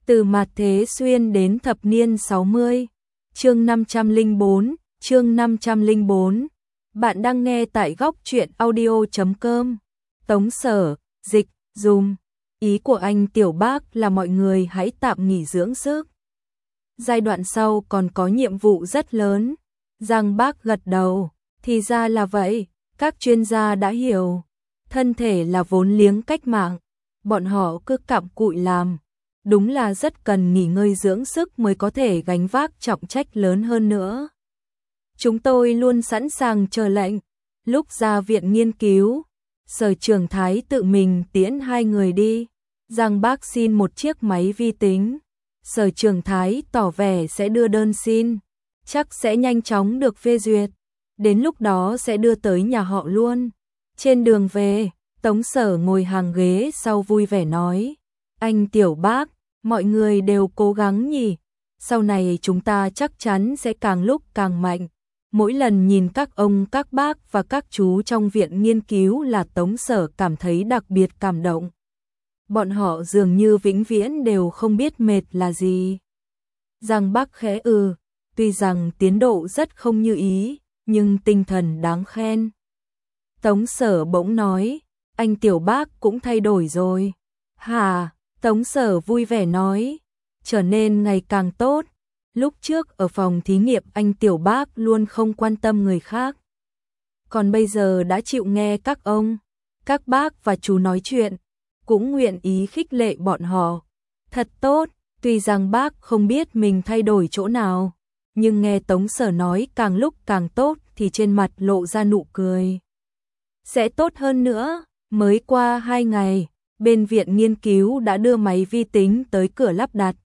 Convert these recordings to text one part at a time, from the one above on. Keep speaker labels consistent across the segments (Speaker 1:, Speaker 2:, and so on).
Speaker 1: Từ mạt thế xuyên đến thập niên 60. Chương 504, chương 504. Bạn đang nghe tại góc truyện audio.com. Tống Sở, dịch, dùm. Ý của anh Tiểu Bác là mọi người hãy tạm nghỉ dưỡng sức. Giai đoạn sau còn có nhiệm vụ rất lớn. Giang Bác gật đầu, thì ra là vậy, các chuyên gia đã hiểu. Thân thể là vốn liếng cách mạng, bọn họ cứ cặm cụi làm. Đúng là rất cần nghỉ ngơi dưỡng sức mới có thể gánh vác trọng trách lớn hơn nữa. Chúng tôi luôn sẵn sàng chờ lệnh. Lúc ra viện nghiên cứu, Sở Trường Thái tự mình tiễn hai người đi. Giang Bác xin một chiếc máy vi tính. Sở Trường Thái tỏ vẻ sẽ đưa đơn xin, chắc sẽ nhanh chóng được phê duyệt. Đến lúc đó sẽ đưa tới nhà họ luôn. Trên đường về, Tống Sở ngồi hàng ghế sau vui vẻ nói: Anh Tiểu Bác, mọi người đều cố gắng nhỉ. Sau này chúng ta chắc chắn sẽ càng lúc càng mạnh. Mỗi lần nhìn các ông, các bác và các chú trong viện nghiên cứu là Tống Sở cảm thấy đặc biệt cảm động. Bọn họ dường như vĩnh viễn đều không biết mệt là gì. Giang Bác khẽ tuy rằng tiến độ rất không như ý, nhưng tinh thần đáng khen. Tống Sở bỗng nói: Anh Tiểu Bác cũng thay đổi rồi. Hả? Tống Sở vui vẻ nói: Trở nên ngày càng tốt. Lúc trước ở phòng thí nghiệm anh Tiểu Bác luôn không quan tâm người khác. Còn bây giờ đã chịu nghe các ông, các bác và chú nói chuyện, cũng nguyện ý khích lệ bọn họ. Thật tốt, tuy rằng bác không biết mình thay đổi chỗ nào, nhưng nghe Tống Sở nói càng lúc càng tốt thì trên mặt lộ ra nụ cười. Sẽ tốt hơn nữa, mới qua 2 ngày, bên viện nghiên cứu đã đưa máy vi tính tới cửa lắp đặt.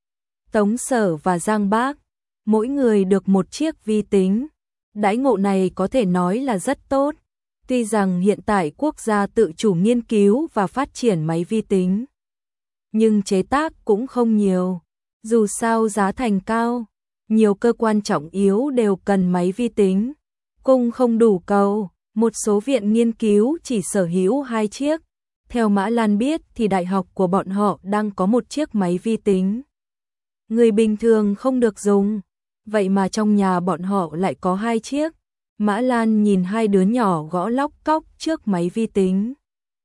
Speaker 1: Tống Sở và Giang Bác, mỗi người được một chiếc vi tính. Đãi ngộ này có thể nói là rất tốt. Tuy rằng hiện tại quốc gia tự chủ nghiên cứu và phát triển máy vi tính, nhưng chế tác cũng không nhiều. Dù sao giá thành cao, nhiều cơ quan trọng yếu đều cần máy vi tính. Cung không đủ cầu, một số viện nghiên cứu chỉ sở hữu 2 chiếc. Theo Mã Lan biết thì đại học của bọn họ đang có một chiếc máy vi tính. Người bình thường không được dùng, vậy mà trong nhà bọn họ lại có 2 chiếc. Mã Lan nhìn 2 đứa nhỏ gõ lóc cóc trước máy vi tính.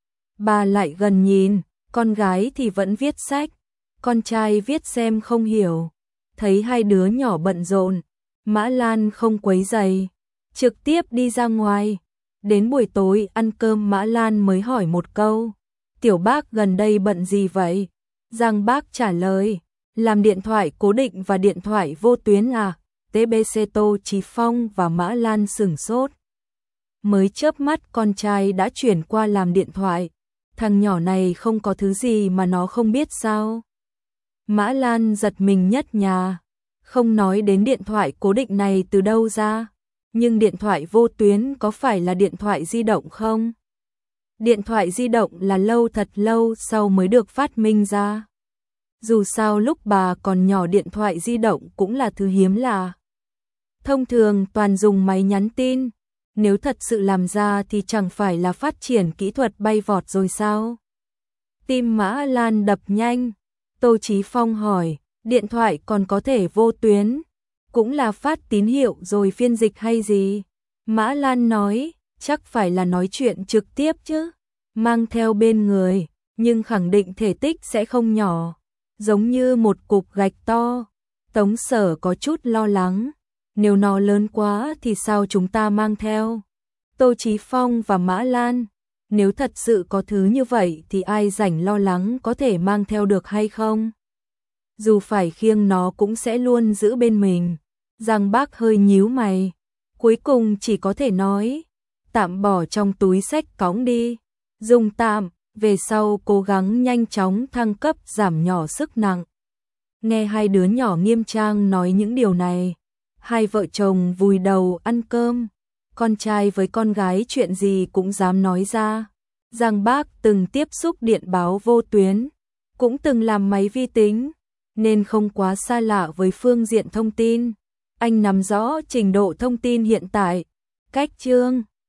Speaker 1: Bà lại gần nhìn, con gái thì vẫn viết sách, con trai viết xem không hiểu. Thấy 2 đứa nhỏ bận rộn, Mã Lan không quấy rầy, trực tiếp đi ra ngoài. Đến buổi tối ăn cơm Mã Lan mới hỏi một câu: Tiểu Bác gần đây bận gì vậy? Giang Bác trả lời: Làm điện thoại cố định và điện thoại vô tuyến à? TBC. Tô Chí Phong và Mã Lan sửng sốt. Mới chớp mắt con trai đã chuyển qua làm điện thoại. Thằng nhỏ này không có thứ gì mà nó không biết sao? Mã Lan giật mình nhất nhà. Không nói đến điện thoại cố định này từ đâu ra, nhưng điện thoại vô tuyến có phải là điện thoại di động không? Điện thoại di động là thật lâu sau mới được phát minh ra. Dù sao lúc bà còn nhỏ điện thoại di động cũng là thứ hiếm lạ. Thông thường toàn dùng máy nhắn tin. Nếu thật sự làm ra thì chẳng phải là phát triển kỹ thuật bay vọt rồi sao? Tim Mã Lan đập nhanh. Tô Chí Phong hỏi: Điện thoại còn có thể vô tuyến? Cũng là phát tín hiệu rồi phiên dịch hay gì? Mã Lan nói: Chắc phải là nói chuyện trực tiếp chứ. Mang theo bên người, nhưng khẳng định thể tích sẽ không nhỏ, giống như một cục gạch to. Tống Sở có chút lo lắng: Nếu nó lớn quá thì sao chúng ta mang theo? Tô Chí Phong và Mã Lan: Nếu thật sự có thứ như vậy thì ai rảnh lo lắng có thể mang theo được hay không? Dù phải khiêng nó cũng sẽ luôn giữ bên mình. Giang Bác hơi nhíu mày, cuối cùng chỉ có thể nói: Tạm bỏ trong túi xách cõng đi. Dùng tạm, về sau cố gắng nhanh chóng thăng cấp giảm nhỏ sức nặng. Nghe 2 đứa nhỏ nghiêm trang nói những điều này, 2 vợ chồng vùi đầu ăn cơm. Con trai với con gái chuyện gì cũng dám nói ra. Giang Bác từng tiếp xúc điện báo vô tuyến, cũng từng làm máy vi tính, nên không quá xa lạ với phương diện thông tin. Anh nắm rõ trình độ thông tin hiện tại. Cách chương